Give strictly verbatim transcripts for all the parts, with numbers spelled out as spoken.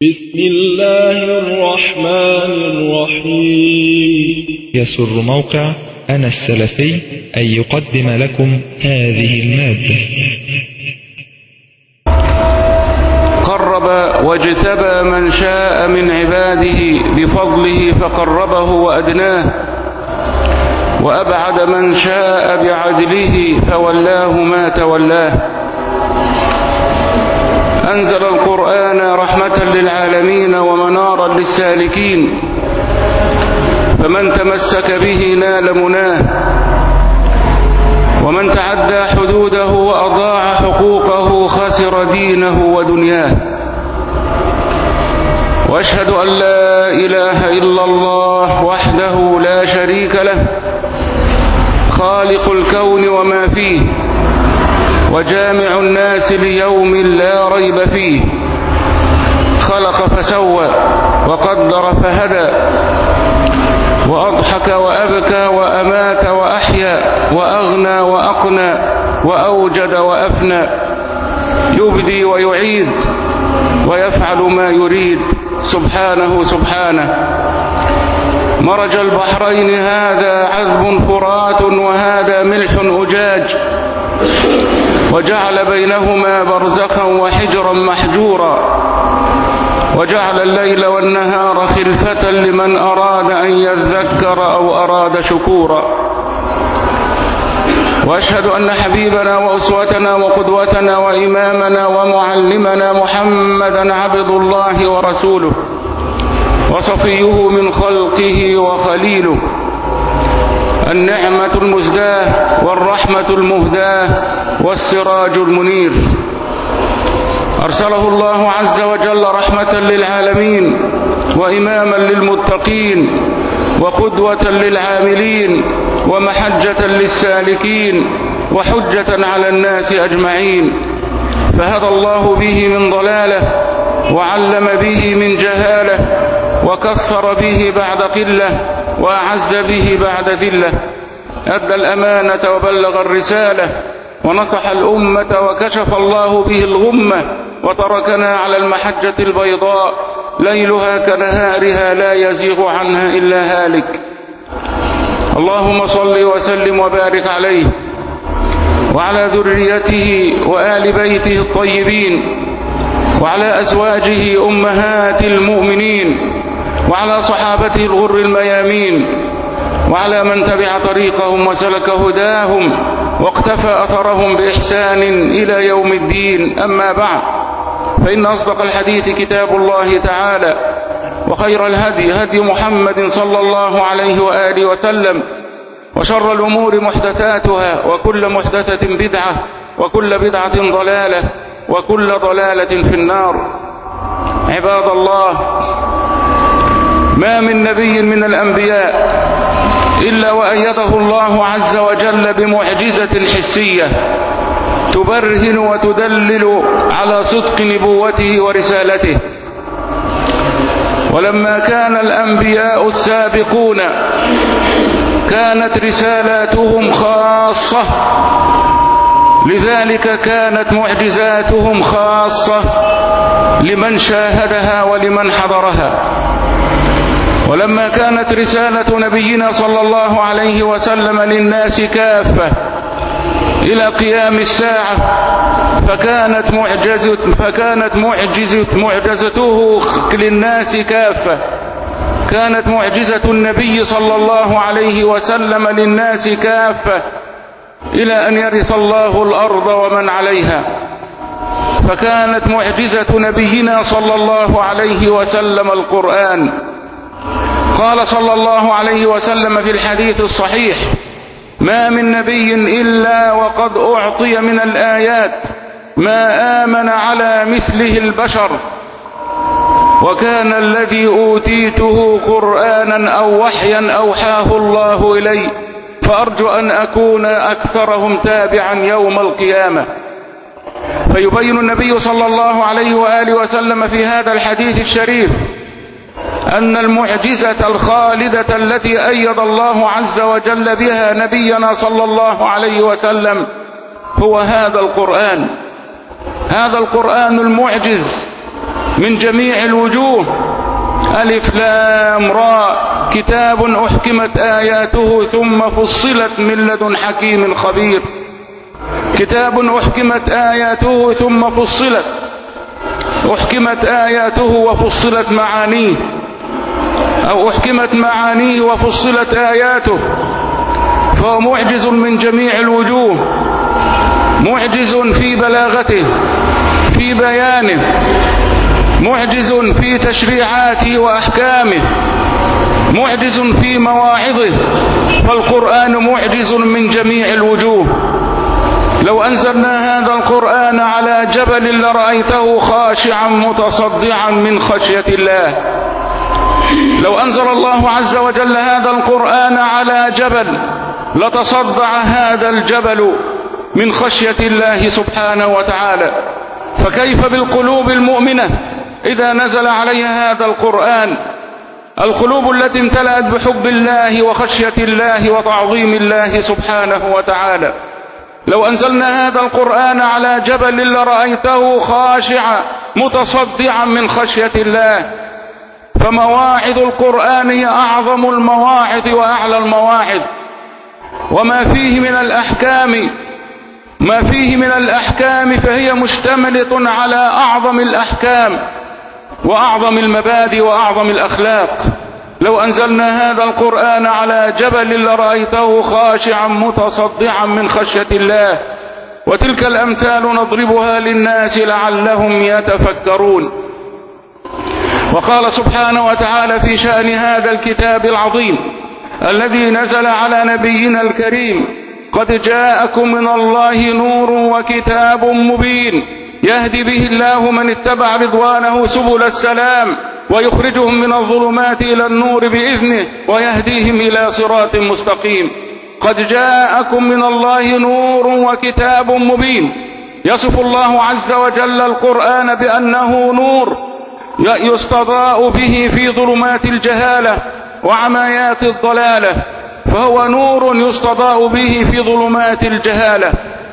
بسم الله الرحمن الرحيم. يسر موقع أنا السلفي أن يقدم لكم هذه المادة. قرب واجتبى من شاء من عباده بفضله فقربه وأدناه، وأبعد من شاء بعدله فولاه ما تولاه. أنزل القرآن رحمة للعالمين ومنارا للسالكين، فمن تمسك به نال مناه، ومن تعدى حدوده وأضاع حقوقه خسر دينه ودنياه. وأشهد أن لا إله إلا الله وحده لا شريك له، خالق الكون وما فيه، وجامع الناس ليوم لا ريب فيه. خلق فسوى وقدر فهدى، وأضحك وأبكى وأمات وأحيا، وأغنى وأقنى، وأوجد وأفنى، يبدي ويعيد ويفعل ما يريد سبحانه سبحانه. مرج البحرين هذا عذب فرات وهذا ملح أجاج، وجعل بينهما برزخا وحجرا محجورا، وجعل الليل والنهار خلفة لمن أراد أن يذكر أو أراد شكورا. وأشهد أن حبيبنا وأسوتنا وقدوتنا وإمامنا ومعلمنا محمدا عبد الله ورسوله، وصفيه من خلقه وخليله، النعمة المزداه والرحمة المهداه والسراج المنير. أرسله الله عز وجل رحمة للعالمين، وإماما للمتقين، وقدوة للعاملين، ومحجة للسالكين، وحجة على الناس أجمعين. فهدى الله به من ضلاله، وعلم به من جهاله، وكثر به بعد قلة، وأعز به بعد ذلة. أدى الأمانة وبلغ الرسالة، ونصح الأمة، وكشف الله به الغمة، وتركنا على المحجة البيضاء ليلها كنهارها لا يزيغ عنها إلا هالك. اللهم صل وسلم وبارك عليه وعلى ذريته وآل بيته الطيبين، وعلى أزواجه أمهات المؤمنين، وعلى صحابته الغر الميامين، وعلى من تبع طريقهم وسلك هداهم واقتفى أثرهم بإحسان إلى يوم الدين. أما بعد، فإن أصدق الحديث كتاب الله تعالى، وخير الهدي هدي محمد صلى الله عليه وآله وسلم، وشر الأمور محدثاتها، وكل محدثة بدعة، وكل بدعة ضلالة، وكل ضلالة في النار. عباد الله، ما من نبي من الأنبياء إلا وأيده الله عز وجل بمعجزة حسية تبرهن وتدلل على صدق نبوته ورسالته. ولما كان الأنبياء السابقون كانت رسالاتهم خاصة، لذلك كانت معجزاتهم خاصة لمن شاهدها ولمن حضرها. ولما كانت رسالة نبينا صلى الله عليه وسلم للناس كافة إلى قيام الساعة، فكانت معجزة فكانت معجزة معجزته للناس كافة. كانت معجزة النبي صلى الله عليه وسلم للناس كافة إلى أن يرث الله الأرض ومن عليها. فكانت معجزة نبينا صلى الله عليه وسلم القرآن. قال صلى الله عليه وسلم في الحديث الصحيح: ما من نبي إلا وقد أعطي من الآيات ما آمن على مثله البشر، وكان الذي أوتيته قرآنا أو وحيا أوحاه الله إلي، فأرجو أن أكون أكثرهم تابعا يوم القيامة. فيبين النبي صلى الله عليه وآله وسلم في هذا الحديث الشريف أن المعجزة الخالدة التي أيد الله عز وجل بها نبينا صلى الله عليه وسلم هو هذا القرآن. هذا القرآن المعجز من جميع الوجوه. ألف لام راء، كتاب أحكمت آياته ثم فصلت من لدن حكيم خبير. كتاب أحكمت آياته ثم فصلت، أحكمت آياته وفصلت معانيه، أو أحكمت معانيه وفصلت آياته، فهو معجز من جميع الوجوه، معجز في بلاغته، في بيانه، معجز في تشريعاته وأحكامه، معجز في مواعظه، فالقرآن معجز من جميع الوجوه. لو أنزلنا هذا القرآن على جبل لرأيته خاشعا متصدعا من خشية الله. لو أنزل الله عز وجل هذا القرآن على جبل لتصدع هذا الجبل من خشية الله سبحانه وتعالى. فكيف بالقلوب المؤمنة إذا نزل عليها هذا القرآن؟ القلوب التي امتلأت بحب الله وخشية الله وتعظيم الله سبحانه وتعالى. لو أنزلنا هذا القرآن على جبل لرأيته خاشعا متصدعا من خشية الله. فمواعظ القرآن هي أعظم المواعظ وأعلى المواعظ، وما فيه من الأحكام ما فيه من الأحكام فهي مشتملة على أعظم الأحكام وأعظم المبادئ وأعظم الأخلاق. لو أنزلنا هذا القرآن على جبل لرأيته خاشعا متصدعا من خشية الله. وتلك الأمثال نضربها للناس لعلهم يتفكرون. وقال سبحانه وتعالى في شأن هذا الكتاب العظيم الذي نزل على نبينا الكريم: قد جاءكم من الله نور وكتاب مبين يهدي به الله من اتبع رضوانه سبل السلام ويخرجهم من الظلمات إلى النور بإذنه ويهديهم إلى صراط مستقيم. قد جاءكم من الله نور وكتاب مبين. يصف الله عز وجل القرآن بأنه نور يستضاء به في ظلمات الجهالة وعمايات الضلالة، فهو نور يستضاء به في ظلمات الجهالة.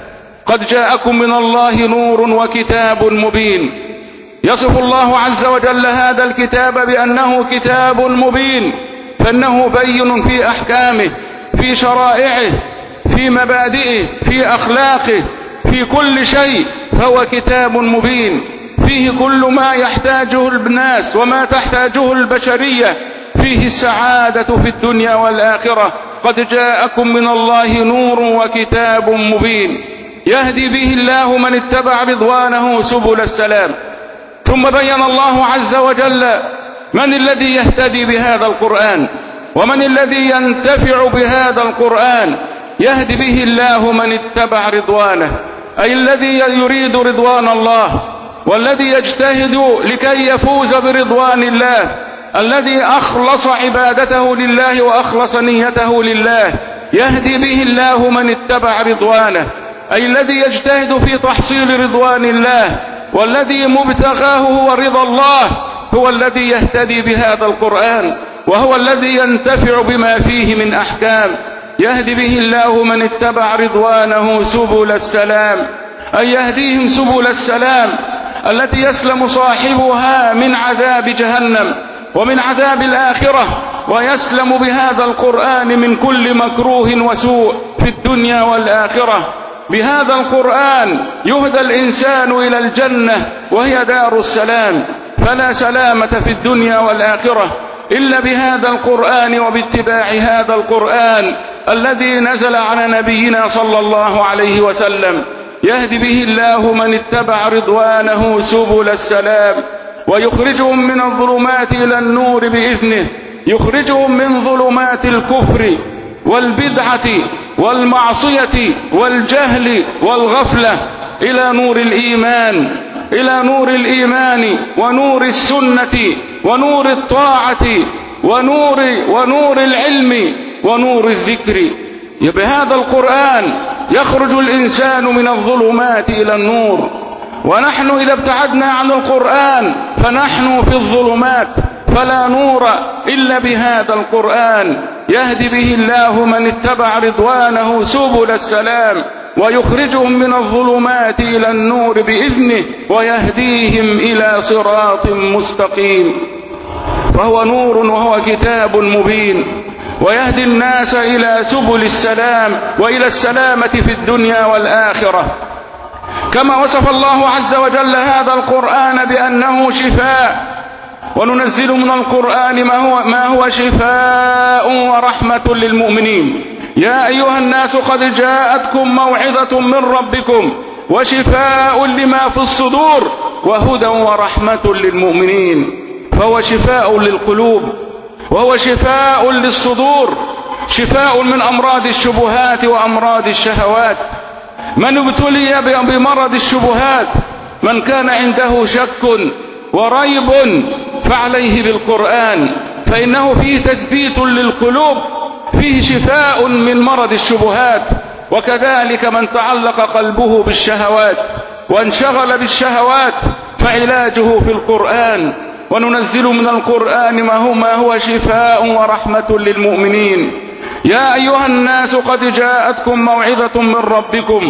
قد جاءكم من الله نور وكتاب مبين. يصف الله عز وجل هذا الكتاب بأنه كتاب مبين، فإنه بين في أحكامه، في شرائعه، في مبادئه، في أخلاقه، في كل شيء، فهو كتاب مبين فيه كل ما يحتاجه الناس وما تحتاجه البشرية، فيه السعادة في الدنيا والآخرة. قد جاءكم من الله نور وكتاب مبين يهدي به الله من اتبع رضوانه سبل السلام. ثم بين الله عز وجل من الذي يهتدي بهذا القرآن ومن الذي ينتفع بهذا القرآن. يهدي به الله من اتبع رضوانه، أي الذي يريد رضوان الله والذي يجتهد لكي يفوز برضوان الله، الذي أخلص عبادته لله وأخلص نيته لله. يهدي به الله من اتبع رضوانه، أي الذي يجتهد في تحصيل رضوان الله، والذي مبتغاه هو رضا الله، هو الذي يهتدي بهذا القرآن وهو الذي ينتفع بما فيه من أحكام. يهدي به الله من اتبع رضوانه سبل السلام، أي يهديهم سبل السلام التي يسلم صاحبها من عذاب جهنم ومن عذاب الآخرة، ويسلم بهذا القرآن من كل مكروه وسوء في الدنيا والآخرة. بهذا القرآن يهدى الإنسان إلى الجنة وهي دار السلام، فلا سلامة في الدنيا والآخرة إلا بهذا القرآن وباتباع هذا القرآن الذي نزل على نبينا صلى الله عليه وسلم. يهدي به الله من اتبع رضوانه سبل السلام ويخرجهم من الظلمات إلى النور بإذنه، يخرجهم من ظلمات الكفر والبدعة والمعصية والجهل والغفلة إلى نور الإيمان، إلى نور الإيمان ونور السنة ونور الطاعة ونور ونور العلم ونور الذكر. بهذا القرآن يخرج الإنسان من الظلمات إلى النور. ونحن إذا ابتعدنا عن القرآن فنحن في الظلمات، فلا نور إلا بهذا القرآن. يهدي به الله من اتبع رضوانه سبل السلام ويخرجهم من الظلمات إلى النور بإذنه ويهديهم إلى صراط مستقيم. فهو نور وهو كتاب مبين، ويهدي الناس إلى سبل السلام وإلى السلامة في الدنيا والآخرة. كما وصف الله عز وجل هذا القرآن بأنه شفاء، وننزل من القرآن ما هو, ما هو شفاء ورحمة للمؤمنين. يا أيها الناس قد جاءتكم موعظة من ربكم وشفاء لما في الصدور وهدى ورحمة للمؤمنين. فهو شفاء للقلوب، وهو شفاء للصدور، شفاء من أمراض الشبهات وأمراض الشهوات. من ابتلي بمرض الشبهات، من كان عنده شك وريب، فعليه بالقرآن، فإنه فيه تثبيت للقلوب، فيه شفاء من مرض الشبهات. وكذلك من تعلق قلبه بالشهوات وانشغل بالشهوات، فعلاجه في القرآن. وننزل من القرآن ما هو, ما هو شفاء ورحمة للمؤمنين. يا أيها الناس قد جاءتكم موعظة من ربكم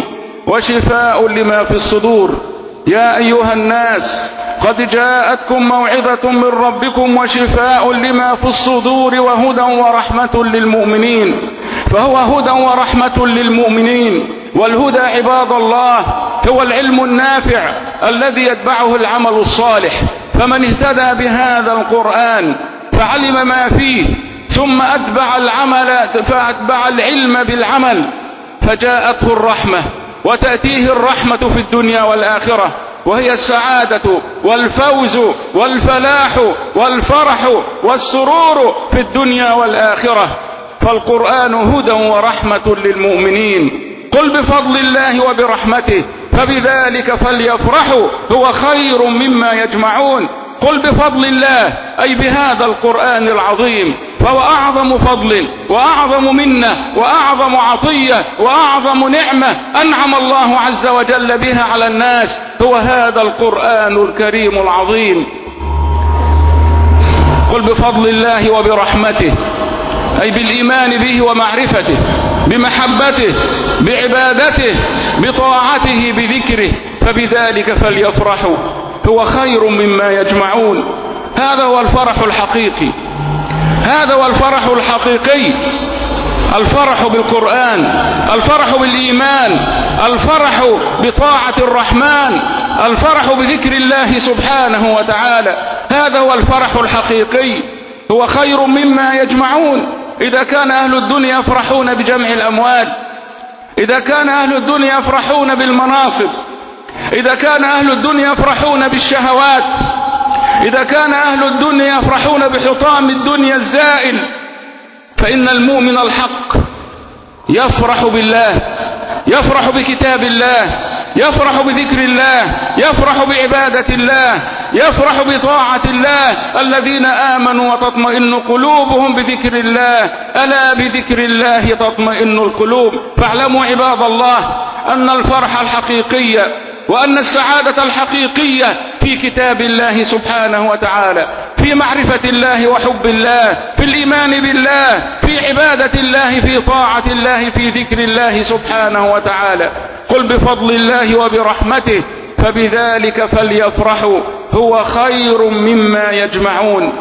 وشفاء لما في الصدور. يا أيها الناس قد جاءتكم موعظة من ربكم وشفاء لما في الصدور وهدى ورحمة للمؤمنين. فهو هدى ورحمة للمؤمنين. والهدى عباد الله هو العلم النافع الذي يتبعه العمل الصالح. فمن اهتدى بهذا القرآن فعلم ما فيه، ثم أتبع العمل فأتبع العلم بالعمل، فجاءته الرحمة، وتأتيه الرحمة في الدنيا والآخرة، وهي السعادة والفوز والفلاح والفرح والسرور في الدنيا والآخرة. فالقرآن هدى ورحمة للمؤمنين. قل بفضل الله وبرحمته فبذلك فليفرحوا هو خير مما يجمعون. قل بفضل الله أي بهذا القرآن العظيم، فهو أعظم فضل وأعظم منة وأعظم عطية وأعظم نعمة أنعم الله عز وجل بها على الناس، هو هذا القرآن الكريم العظيم. قل بفضل الله وبرحمته أي بالإيمان به ومعرفته، بمحبته، بعبادته، بطاعته، بذكره، فبذلك فليفرحوا هو خير مما يجمعون. هذا هو الفرح الحقيقي، هذا هو الفرح الحقيقي، الفرح بالقرآن، الفرح بالإيمان، الفرح بطاعة الرحمن، الفرح بذكر الله سبحانه وتعالى. هذا هو الفرح الحقيقي، هو خير مما يجمعون. إذا كان أهل الدنيا يفرحون بجمع الأموال، إذا كان أهل الدنيا يفرحون بالمناصب، إذا كان أهل الدنيا يفرحون بالشهوات، إذا كان أهل الدنيا يفرحون بحطام الدنيا الزائل، فإن المؤمن الحق يفرح بالله، يفرح بكتاب الله، يفرح بذكر الله، يفرح بعبادة الله، يفرح بطاعة الله. الذين آمنوا وتطمئن قلوبهم بذكر الله، ألا بذكر الله تطمئن القلوب. فاعلموا عباد الله أن الفرح الحقيقي وأن السعادة الحقيقية في كتاب الله سبحانه وتعالى، في معرفة الله وحب الله، في الإيمان بالله، في عبادة الله، في طاعة الله، في ذكر الله سبحانه وتعالى. قل بفضل الله وبرحمته فبذلك فليفرحوا هو خير مما يجمعون.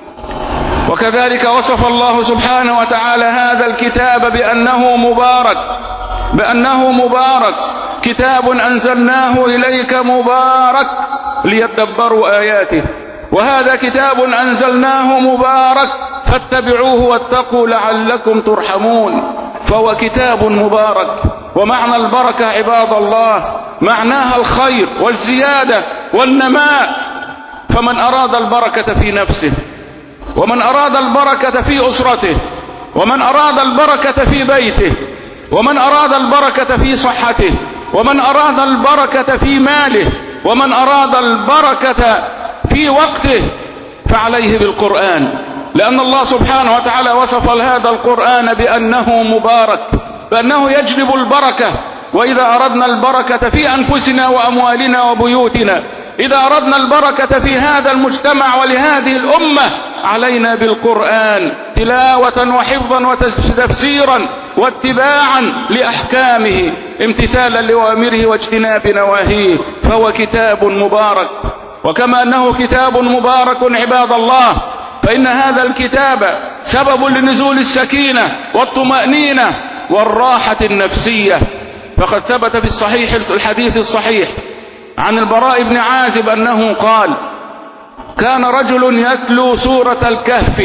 وكذلك وصف الله سبحانه وتعالى هذا الكتاب بأنه مبارك، بأنه مبارك، كتاب أنزلناه إليك مبارك ليدبروا آياته. وهذا كتاب أنزلناه مبارك فاتبعوه واتقوا لعلكم ترحمون. فهو كتاب مبارك. ومعنى البركة عباد الله معناها الخير والزيادة والنماء. فمن أراد البركة في نفسه، ومن أراد البركة في أسرته، ومن أراد البركة في بيته، ومن أراد البركة في صحته، ومن أراد البركة في ماله، ومن أراد البركة في وقته، فعليه بالقرآن. لأن الله سبحانه وتعالى وصف هذا القرآن بأنه مبارك، بأنه يجلب البركة. وإذا أردنا البركة في أنفسنا وأموالنا وبيوتنا، إذا أردنا البركة في هذا المجتمع ولهذه الأمة، علينا بالقرآن تلاوة وحفظا وتفسيرا واتباعا لأحكامه. امتثالا لأوامره واجتناب نواهيه، فهو كتاب مبارك. وكما أنه كتاب مبارك عباد الله، فإن هذا الكتاب سبب لنزول السكينة والطمأنينة والراحة النفسية. فقد ثبت في الصحيح الحديث الصحيح عن البراء بن عازب أنه قال: كان رجل يتلو سورة الكهف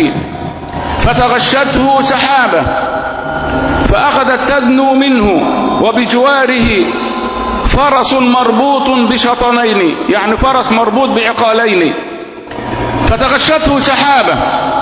فتغشته سحابة فأخذت تدنو منه وبجواره فرس مربوط بشطنين، يعني فرس مربوط بعقالين، فتغشته سحابة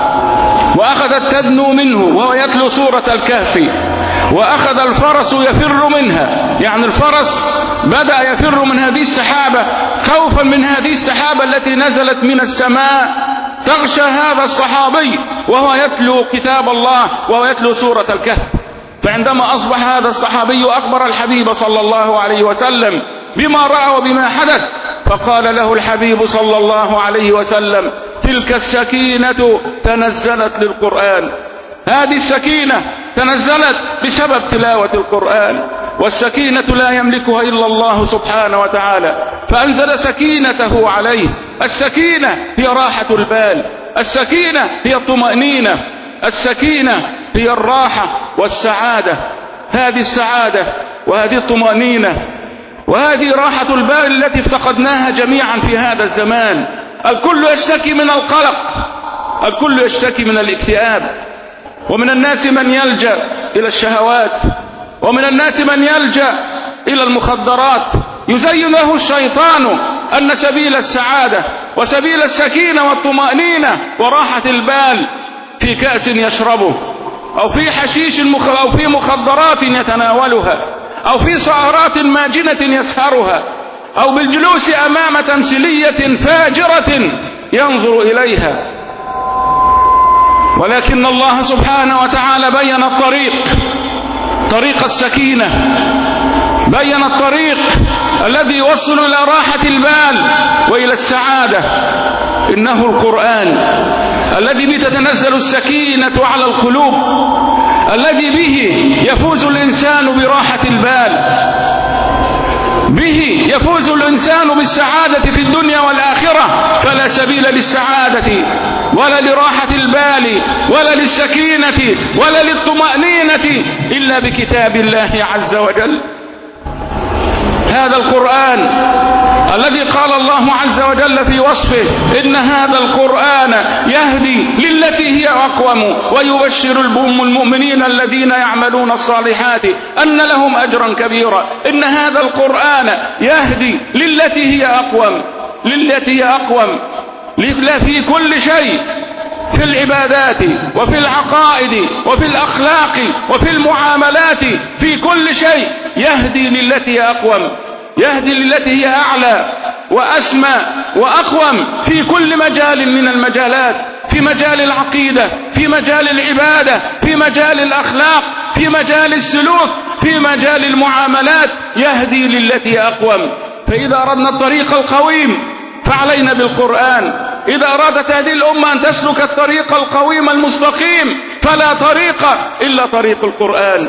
وأخذت تدنو منه وهو يتلو سورة الكهف، وأخذ الفرس يفر منها، يعني الفرس بدأ يفر من هذه السحابة خوفا من هذه السحابة التي نزلت من السماء تغشى هذا الصحابي وهو يتلو كتاب الله وهو يتلو سورة الكهف. فعندما أصبح هذا الصحابي أخبر الحبيب صلى الله عليه وسلم بما رأى وبما حدث، فقال له الحبيب صلى الله عليه وسلم: تلك السكينة تنزلت للقرآن. هذه السكينة تنزلت بسبب تلاوة القرآن، والسكينة لا يملكها إلا الله سبحانه وتعالى، فأنزل سكينته عليه. السكينة هي راحة البال، السكينة هي الطمأنينة، السكينة هي الراحة والسعادة. هذه السعادة وهذه الطمأنينة وهذه راحة البال التي افتقدناها جميعا في هذا الزمان. الكل يشتكي من القلق، الكل يشتكي من الاكتئاب، ومن الناس من يلجأ إلى الشهوات، ومن الناس من يلجأ إلى المخدرات. يزين له الشيطان أن سبيل السعادة وسبيل السكينة والطمأنينة وراحة البال في كأس يشربه، أو في حشيش مخ... أو في مخدرات يتناولها، أو في سهرات ماجنة يسهرها، أو بالجلوس أمام تمثيلية فاجرة ينظر إليها. ولكن الله سبحانه وتعالى بين الطريق، طريق السكينة، بين الطريق الذي يوصل إلى راحة البال وإلى السعادة. إنه القرآن الذي به تتنزل السكينة على القلوب، الذي به يفوز الإنسان براحة البال، به يفوز الإنسان بالسعادة في الدنيا والآخرة. فلا سبيل للسعادة ولا لراحة البال ولا للسكينة ولا للطمأنينة إلا بكتاب الله عز وجل. هذا القرآن الذي قال الله عز وجل في وصفه: إن هذا القرآن يهدي للتي هي أقوم ويبشر المؤمنين الذين يعملون الصالحات أن لهم أجرا كبيرا. إن هذا القرآن يهدي للتي هي أقوم، للتي هي أقوم لا في كل شيء، في العبادات وفي العقائد وفي الأخلاق وفي المعاملات، في كل شيء يهدي للتي هي أقوم، يهدي للتي هي أعلى وأسمى وأقوم في كل مجال من المجالات، في مجال العقيدة، في مجال العبادة، في مجال الأخلاق، في مجال السلوك، في مجال المعاملات، يهدي للتي هي أقوم. فإذا أردنا الطريق القويم فعلينا بالقرآن. إذا أرادت هذه الأمة أن تسلك الطريق القويم المستقيم فلا طريق إلا طريق القرآن.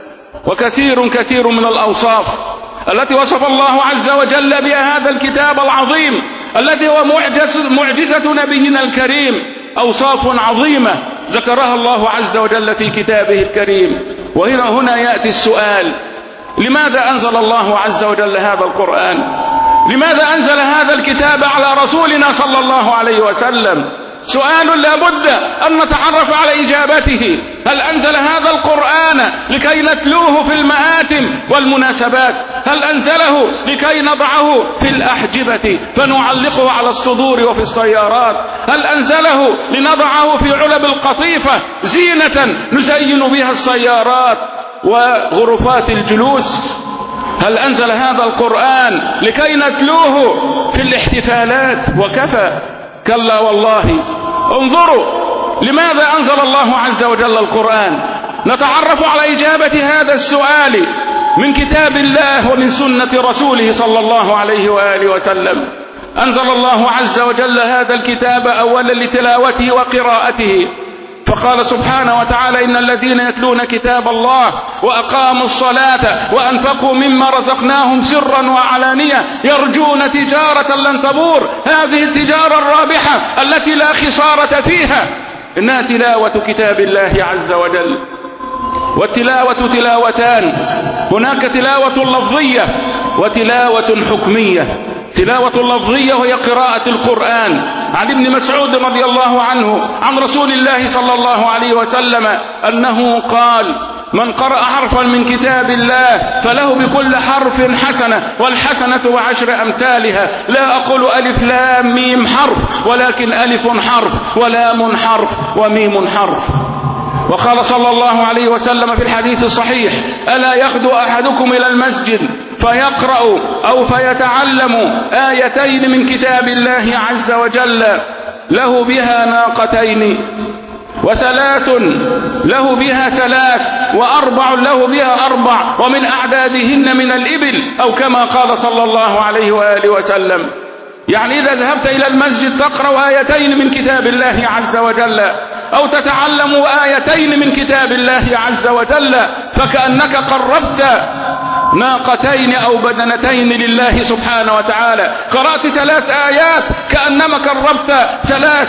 وكثير كثير من الأوصاف التي وصف الله عز وجل بها هذا الكتاب العظيم الذي هو معجزة, معجزة نبينا الكريم، أوصاف عظيمة ذكرها الله عز وجل في كتابه الكريم. وهنا هنا يأتي السؤال: لماذا أنزل الله عز وجل هذا القرآن؟ لماذا أنزل هذا الكتاب على رسولنا صلى الله عليه وسلم؟ سؤال لا بد أن نتعرف على إجابته. هل أنزل هذا القرآن لكي نتلوه في المآتم والمناسبات؟ هل أنزله لكي نضعه في الأحجبة فنعلقه على الصدور وفي السيارات؟ هل أنزله لنضعه في علب القطيفة زينة نزين بها السيارات وغرفات الجلوس؟ هل أنزل هذا القرآن لكي نتلوه في الاحتفالات وكفى؟ كلا والله. انظروا لماذا أنزل الله عز وجل القرآن. نتعرف على إجابة هذا السؤال من كتاب الله ومن سنة رسوله صلى الله عليه وآله وسلم. أنزل الله عز وجل هذا الكتاب أولا لتلاوته وقراءته، فقال سبحانه وتعالى إن الذين يتلون كتاب الله وأقاموا الصلاة وأنفقوا مما رزقناهم سرا وعلانية يرجون تجارة لن تبور. هذه التجارة الرابحة التي لا خسارة فيها إنها تلاوة كتاب الله عز وجل. والتلاوة تلاوتان، هناك تلاوة لفظية وتلاوة حكمية. تلاوة لفظية وهي قراءة القرآن. عن ابن مسعود رضي الله عنه عن رسول الله صلى الله عليه وسلم أنه قال من قرأ حرفا من كتاب الله فله بكل حرف حسنة والحسنة بعشر أمثالها. لا أقول ألف لام ميم حرف، ولكن ألف حرف ولام حرف وميم حرف. وقال صلى الله عليه وسلم في الحديث الصحيح ألا يغدو أحدكم إلى المسجد فيقرأ أو فيتعلم آيتين من كتاب الله عز وجل له بها ناقتين وثلاث له بها ثلاث وأربع له بها أربع ومن أعدادهن من الإبل، أو كما قال صلى الله عليه وآله وسلم. يعني إذا ذهبت إلى المسجد تقرأ آيتين من كتاب الله عز وجل أو تتعلم آيتين من كتاب الله عز وجل فكأنك قربت ناقتين أو بدنتين لله سبحانه وتعالى. قرأت ثلاث آيات كأنما قربت ثلاث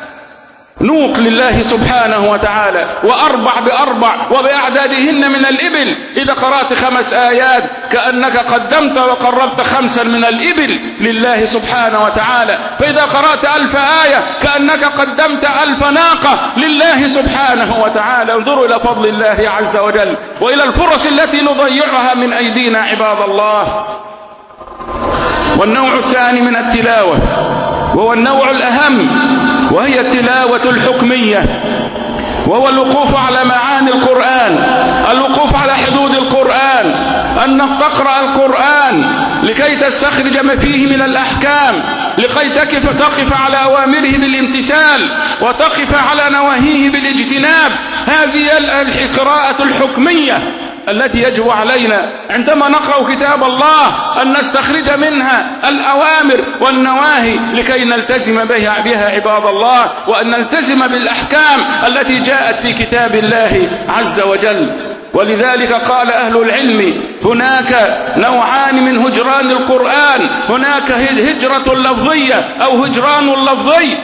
نوق لله سبحانه وتعالى، وأربع بأربع وبأعدادهن من الإبل. إذا قرأت خمس آيات كأنك قدمت وقربت خمسا من الإبل لله سبحانه وتعالى. فإذا قرأت ألف آية كأنك قدمت ألف ناقة لله سبحانه وتعالى. انظروا إلى فضل الله عز وجل وإلى الفرص التي نضيعها من أيدينا عباد الله. والنوع الثاني من التلاوة وهو النوع الأهم، وهي التلاوة الحكمية، وهو الوقوف على معاني القرآن، الوقوف على حدود القرآن، أنك تقرأ القرآن لكي تستخرج ما فيه من الأحكام، لكي تقف تقف على أوامره بالامتثال وتقف على نواهيه بالاجتناب. هذه القراءة الحكمية التي يجب علينا عندما نقرأ كتاب الله أن نستخرج منها الأوامر والنواهي لكي نلتزم بها, بها عباد الله، وأن نلتزم بالأحكام التي جاءت في كتاب الله عز وجل. ولذلك قال أهل العلم هناك نوعان من هجران القرآن، هناك هجرة لفظية أو هجران لفظي،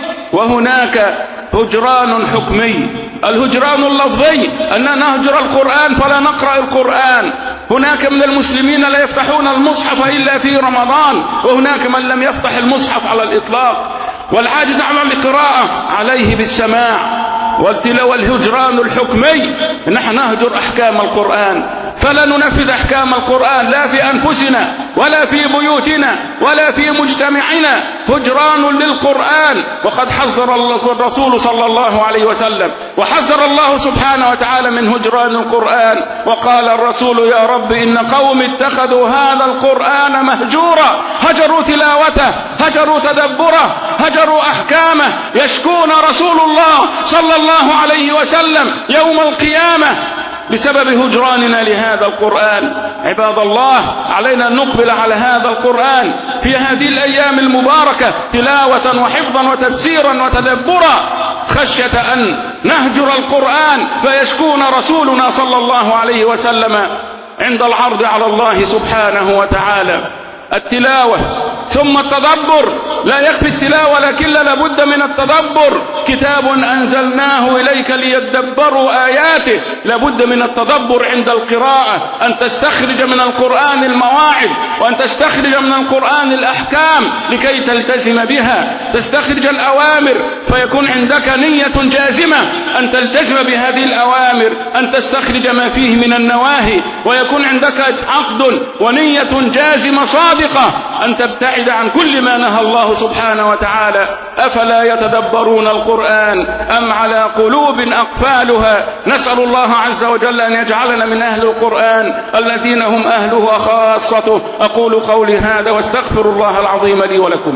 وهناك هجران حكمي. الهجران اللفظي أننا نهجر القرآن فلا نقرأ القرآن. هناك من المسلمين لا يفتحون المصحف إلا في رمضان، وهناك من لم يفتح المصحف على الإطلاق، والعاجز عن القراءة عليه بالسماع. والتلاوة الهجران الحكمي نحن نهجر أحكام القرآن، فلا ننفذ أحكام القرآن لا في أنفسنا ولا في بيوتنا ولا في مجتمعنا. هجران للقرآن، وقد حذر الرسول صلى الله عليه وسلم وحذر الله سبحانه وتعالى من هجران القرآن. وقال الرسول يا رب إن قوم اتخذوا هذا القرآن مهجورا، هجروا تلاوته، هجروا تدبره، هجروا أحكامه. يشكون رسول الله صلى الله عليه وسلم يوم القيامة بسبب هجراننا لهذا القرآن. عباد الله، علينا أن نقبل على هذا القرآن في هذه الأيام المباركة تلاوة وحفظا وتفسيرا وتدبرا، خشية أن نهجر القرآن فيشكون رسولنا صلى الله عليه وسلم عند العرض على الله سبحانه وتعالى. التلاوة ثم التدبر، لا يكفي التلاوة لكن لابد من التدبر. كتاب أنزلناه إليك ليدبروا آياته، لابد من التدبر عند القراءة، أن تستخرج من القرآن المواعظ وأن تستخرج من القرآن الأحكام لكي تلتزم بها، تستخرج الأوامر فيكون عندك نية جازمة أن تلتزم بهذه الأوامر، أن تستخرج ما فيه من النواهي، ويكون عندك عقد ونية جازمة صادقة أن تبتعد عن كل ما نهى الله سبحانه وتعالى. أفلا يتدبرون القرآن أم على قلوب أقفالها؟ نسأل الله عز وجل أن يجعلنا من أهل القرآن الذين هم أهله وخاصته. أقول قولي هذا واستغفر الله العظيم لي ولكم.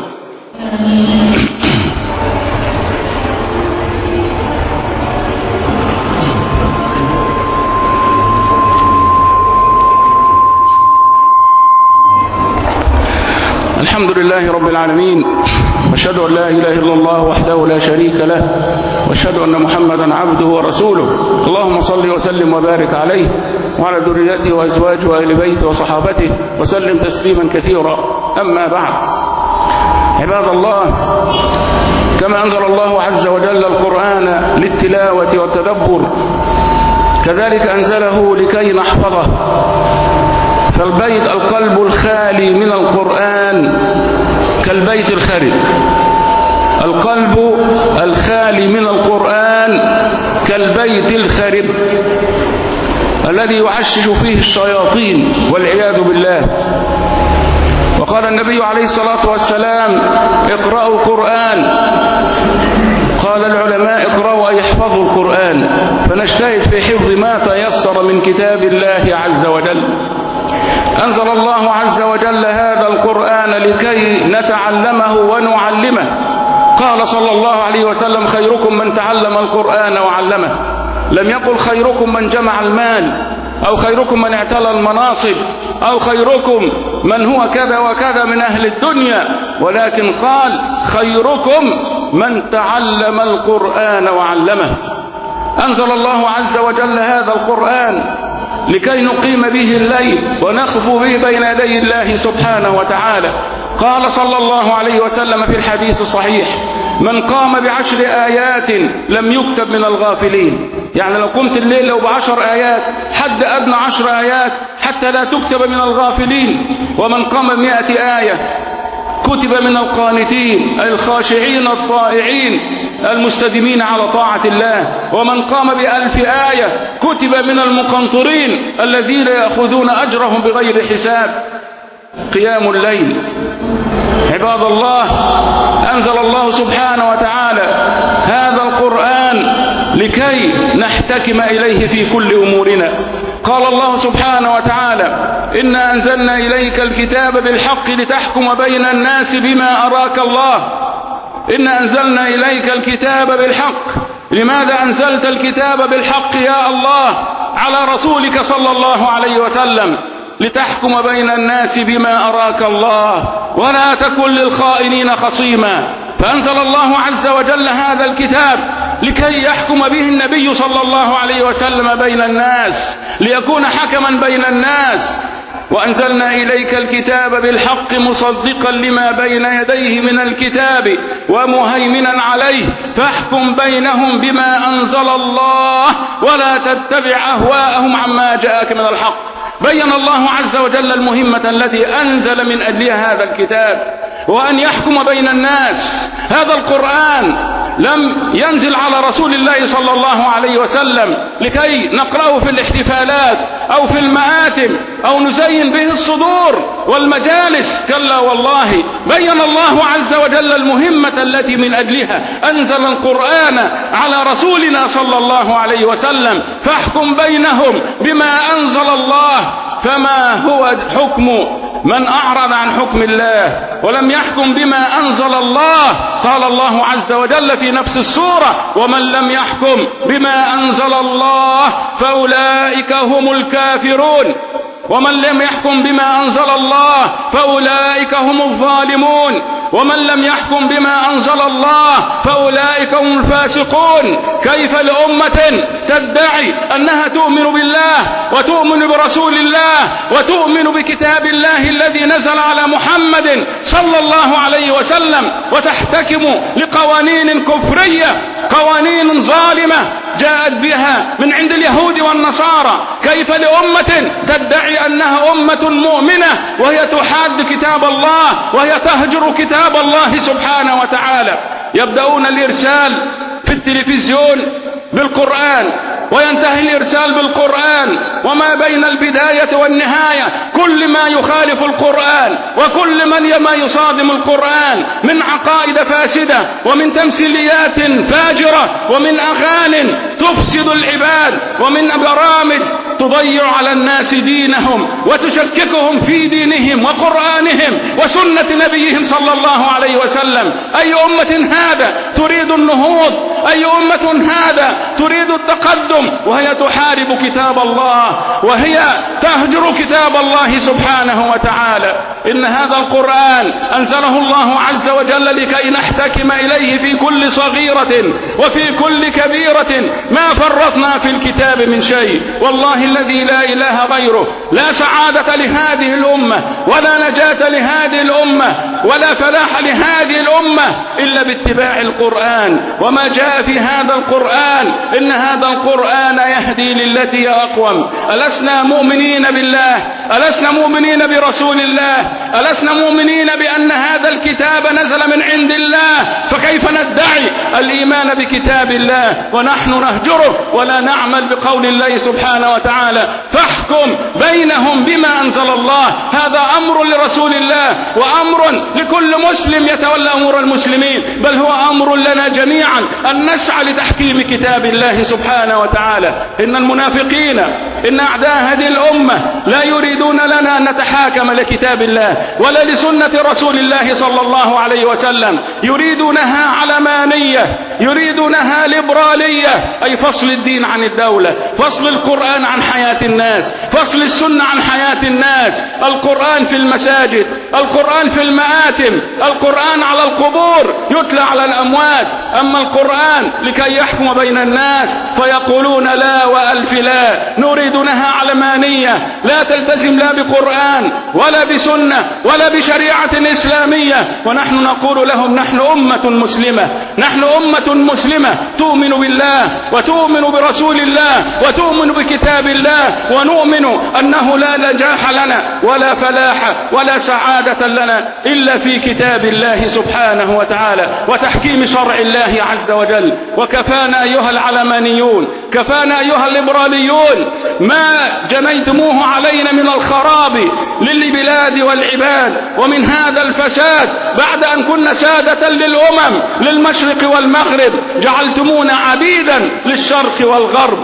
الحمد لله رب العالمين، أشهد أن لا إله إلا الله وحده لا شريك له، واشهد أن محمدا عبده ورسوله. اللهم صل وسلم وبارك عليه وعلى ذريته وأزواجه وآل بيته وصحابته وسلم تسليما كثيرا. أما بعد، عباد الله، كما أنزل الله عز وجل القرآن للتلاوة والتدبر، كذلك أنزله لكي نحفظه. فالبيت القلب الخالي من القرآن كالبيت الخرب. القلب الخالي من القرآن كالبيت الخرب الذي يعشش فيه الشياطين والعياذ بالله. وقال النبي عليه الصلاة والسلام: اقرأوا القرآن. قال العلماء: اقرأوا أي احفظوا القرآن. فنجتهد في حفظ ما تيسر من كتاب الله عز وجل. أنزل الله عز وجل هذا القرآن لكي نتعلمه ونعلمه. قال صلى الله عليه وسلم: خيركم من تعلم القرآن وعلمه. لم يقل خيركم من جمع المال، أو خيركم من اعتلى المناصب، أو خيركم من هو كذا وكذا من أهل الدنيا، ولكن قال: خيركم من تعلم القرآن وعلمه. أنزل الله عز وجل هذا القرآن لكي نقيم به الليل ونخفو به بين يدي الله سبحانه وتعالى. قال صلى الله عليه وسلم في الحديث الصحيح: من قام بعشر آيات لم يكتب من الغافلين. يعني لو قمت الليل لو بعشر آيات، حد أدنى عشر آيات حتى لا تكتب من الغافلين. ومن قام بمئة آية كتب من القانتين، الخاشعين الطائعين المستديمين على طاعة الله. ومن قام بألف آية كتب من المقنطرين الذين يأخذون أجرهم بغير حساب. قيام الليل، عباد الله، أنزل الله سبحانه وتعالى هذا القرآن لكي نحتكم إليه في كل أمورنا. قال الله سبحانه وتعالى: إنا أنزلنا إليك الكتاب بالحق لتحكم بين الناس بما أراك الله. إنا أنزلنا إليك الكتاب بالحق. لماذا أنزلت الكتاب بالحق يا الله على رسولك صلى الله عليه وسلم؟ لتحكم بين الناس بما أراك الله ولا تكن للخائنين خصيما. فأنزل الله عز وجل هذا الكتاب لكي يحكم به النبي صلى الله عليه وسلم بين الناس، ليكون حكما بين الناس. وأنزلنا إليك الكتاب بالحق مصدقا لما بين يديه من الكتاب ومهيمنا عليه، فاحكم بينهم بما أنزل الله ولا تتبع أهواءهم عما جاءك من الحق. بين الله عز وجل المهمة التي أنزل من أجلها هذا الكتاب، وأن يحكم بين الناس. هذا القرآن لم ينزل على رسول الله صلى الله عليه وسلم لكي نقرأه في الاحتفالات أو في المآتم أو نزين به الصدور والمجالس، كلا والله. بين الله عز وجل المهمة التي من أجلها أنزل القرآن على رسولنا صلى الله عليه وسلم، فاحكم بينهم بما أنزل الله. فما هو حكم من أعرض عن حكم الله ولم يحكم بما أنزل الله؟ قال الله عز وجل في نفس السورة: ومن لم يحكم بما أنزل الله فأولئك هم الكافرون. ومن لم يحكم بما أنزل الله فأولئك هم الظالمون. ومن لم يحكم بما أنزل الله فأولئك هم الفاسقون. كيف لأمة تدعي أنها تؤمن بالله وتؤمن برسول الله وتؤمن بكتاب الله الذي نزل على محمد صلى الله عليه وسلم وتحتكم لقوانين كفرية، قوانين ظالمة جاءت بها من عند اليهود والنصارى؟ كيف لأمة تدعي أنها أمة مؤمنة وهي تحاد كتاب الله وهي تهجر كتاب الله سبحانه وتعالى؟ يبدأون الإرسال في التلفزيون بالقرآن وينتهي الإرسال بالقرآن، وما بين البداية والنهاية كل ما يخالف القرآن وكل من ما يصادم القرآن من عقائد فاسدة ومن تمثيليات فاجرة ومن أغاني تفسد العباد ومن برامج تضيع على الناس دينهم وتشككهم في دينهم وقرآنهم وسنة نبيهم صلى الله عليه وسلم. أي أمة هذا تريد النهوض أي أمة هذا تريد التقدم وهي تحارب كتاب الله، وهي تهجر كتاب الله سبحانه وتعالى. إن هذا القرآن أنزله الله عز وجل لكي نحتكم إليه في كل صغيرة وفي كل كبيرة، ما فرطنا في الكتاب من شيء. والله الذي لا إله غيره لا سعادة لهذه الأمة ولا نجاة لهذه الأمة ولا فلاح لهذه الأمة إلا باتباع القرآن وما جاء في هذا القرآن. إن هذا القرآن يهدي للتي هي أقوم. ألسنا مؤمنين بالله؟ ألسنا مؤمنين برسول الله؟ ألسنا مؤمنين بأن هذا الكتاب نزل من عند الله؟ فكيف ندعي الإيمان بكتاب الله ونحن نهجره ولا نعمل بقول الله سبحانه وتعالى فاحكم بينهم بما أنزل الله؟ هذا أمر لرسول الله وأمر لكل مسلم يتولى أمور المسلمين، بل هو أمر لنا جميعا أن نسعى لتحكيم كتاب الله سبحانه وتعالى. إن المنافقين إن أعداء هذه الأمة لا يريدون لنا أن نتحاكم لكتاب الله ولا لسنة رسول الله صلى الله عليه وسلم، يريدونها علمانية، يريدونها ليبرالية، أي فصل الدين عن الدولة، فصل القرآن عن حياة الناس، فصل السنة عن حياة الناس. القرآن في المساجد، القرآن في المآتم، القرآن على القبور يتلى على الأموات. أما القرآن لكي يحكم بين الناس فيقولون لا وألف لا، نريدونها علمانية لا تلتزم لا بقرآن ولا بسنة ولا بشريعة إسلامية. ونحن نقول لهم نحن أمة مسلمة، نحن أمة مسلمة تؤمن بالله وتؤمن برسول الله وتؤمن بكتاب الله، ونؤمن أنه لا نجاح لنا ولا فلاح ولا سعادة لنا إلا في كتاب الله سبحانه وتعالى وتحكيم شرع الله عز وجل. وكفانا أيها العلمانيون، كفانا أيها الليبراليون ما جنيتموه علينا من الخراب للبلاد والعباد ومن هذا الفساد. بعد أن كنا سادة للأمم للمشرق والمغرب جعلتمونا عبيدا للشرق والغرب،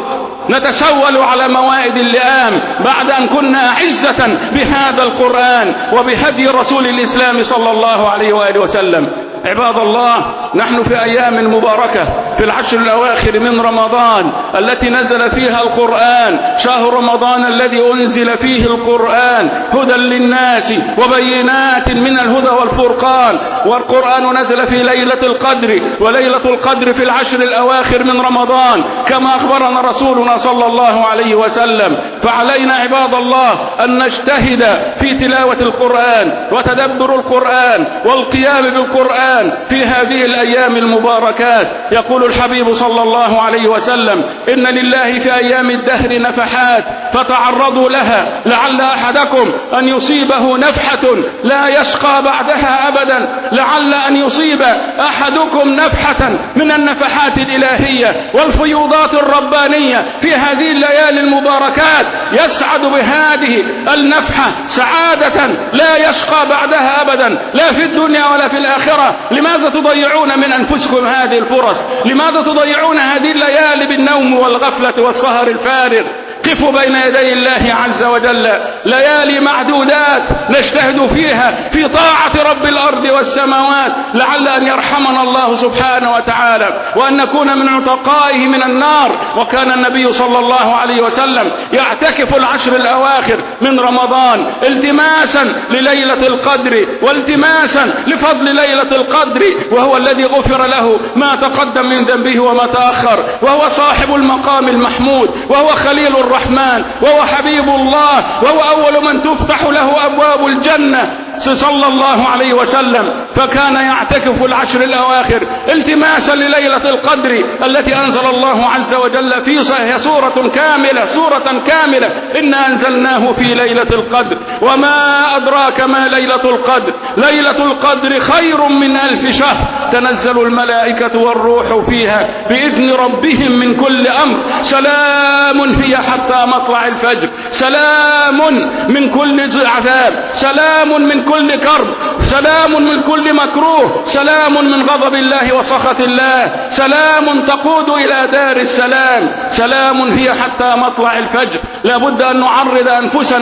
نتسول على موائد اللئام بعد أن كنا أعزة بهذا القرآن وبهدي رسول الإسلام صلى الله عليه وآله وسلم. عباد الله، نحن في أيام مباركة في العشر الأواخر من رمضان التي نزل فيها القرآن، شهر رمضان الذي أنزل فيه القرآن هدى للناس وبينات من الهدى والفرقان. والقرآن نزل في ليلة القدر، وليلة القدر في العشر الأواخر من رمضان كما أخبرنا رسولنا صلى الله عليه وسلم. فعلينا عباد الله أن نجتهد في تلاوة القرآن وتدبر القرآن والقيام بالقرآن في هذه الأيام المباركات. يقول الحبيب صلى الله عليه وسلم إن لله في أيام الدهر نفحات فتعرضوا لها لعل أحدكم أن يصيبه نفحة لا يشقى بعدها أبدا، لعل أن يصيب أحدكم نفحة من النفحات الإلهية والفيوضات الربانية في هذه الليالي المباركات يسعد بهذه النفحة سعادة لا يشقى بعدها أبدا، لا في الدنيا ولا في الآخرة. لماذا تضيعون من أنفسكم هذه الفرص؟ لماذا تضيعون هذه الليالي بالنوم والغفلة والسهر الفارغ؟ قفوا بين يدي الله عز وجل، ليالي معدودات نجتهد فيها في طاعة رب الأرض والسماوات لعل أن يرحمنا الله سبحانه وتعالى وأن نكون من عتقائه من النار. وكان النبي صلى الله عليه وسلم يعتكف العشر الأواخر من رمضان التماسا لليلة القدر والتماسا لفضل ليلة القدر، وهو الذي غفر له ما تقدم من ذنبه وما تأخر، وهو صاحب المقام المحمود، وهو خليل الرحمن، وهو حبيب الله، وهو أول من تفتح له أبواب الجنة صلى الله عليه وسلم. فكان يعتكف العشر الأواخر التماسا لليلة القدر التي أنزل الله عز وجل فيها سورة كاملة سورة كاملة إنا أنزلناه في ليلة القدر وما أدراك ما ليلة القدر ليلة القدر خير من ألف شهر تنزل الملائكة والروح فيها بإذن ربهم من كل أمر سلام هي حتى مطلع الفجر، سلام من كل عذاب، سلام من كل كرب، سلام من كل مكروه، سلام من غضب الله وسخط الله، سلام تقود إلى دار السلام، سلام هي حتى مطلع الفجر. لا بد أن نعرض أنفسنا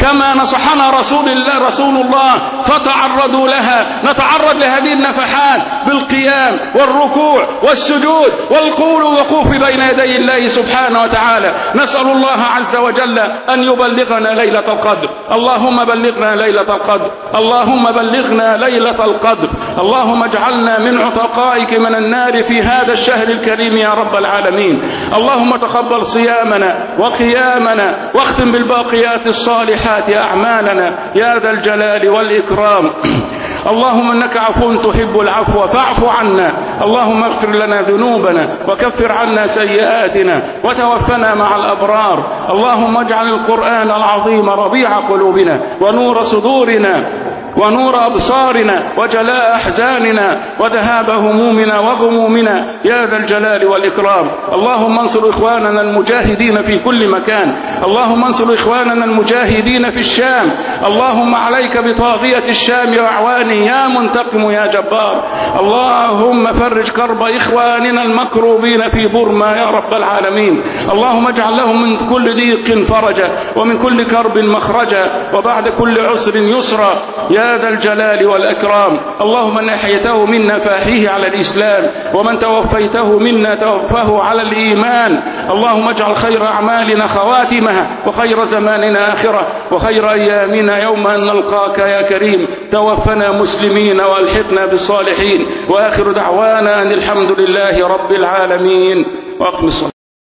كما نصحنا رسول الله رسول الله فتعرضوا لها. نتعرض لهذه النفحات بالقيام والركوع والسجود والقول والوقوف بين يدي الله سبحانه وتعالى. نسأل الله عز وجل أن يبلغنا ليلة القدر. اللهم بلغنا ليلة القدر، اللهم بلغنا ليلة القدر، اللهم اجعلنا من عتقائك من النار في هذا الشهر الكريم يا رب العالمين. اللهم تقبل صيامنا وقيامنا واختم بالباقيات الصالحات أعمالنا يا ذا الجلال والإكرام. اللهم إنك عفو تحب العفو فاعف عنا. اللهم اغفر لنا ذنوبنا وكفر عنا سيئاتنا وتوفنا مع الأبرار. اللهم اجعل القرآن العظيم ربيع قلوبنا ونور صدورنا ونور أبصارنا وجلاء أحزاننا وذهاب همومنا وغمومنا يا ذا الجلال والإكرام. اللهم انصر إخواننا المجاهدين في كل مكان. اللهم انصر إخواننا المجاهدين في الشام. اللهم عليك بطاغية الشام وأعوانه يا منتقم يا جبار. اللهم فرج كرب إخواننا المكروبين في بورما يا رب العالمين. اللهم اجعل لهم من كل ضيق فرجا ومن كل كرب مخرجا وبعد كل عسر يسرا يا ذا الجلال والأكرام. اللهم من أحيته منا فأحيه على الإسلام ومن توفيته منا توفه على الإيمان. اللهم اجعل خير أعمالنا خواتمها وخير زماننا آخرة وخير أيامنا يوم أن نلقاك يا كريم. توفنا مسلمين والحقنا بالصالحين. وآخر دعوانا أن الحمد لله رب العالمين. وأقم الصلاة.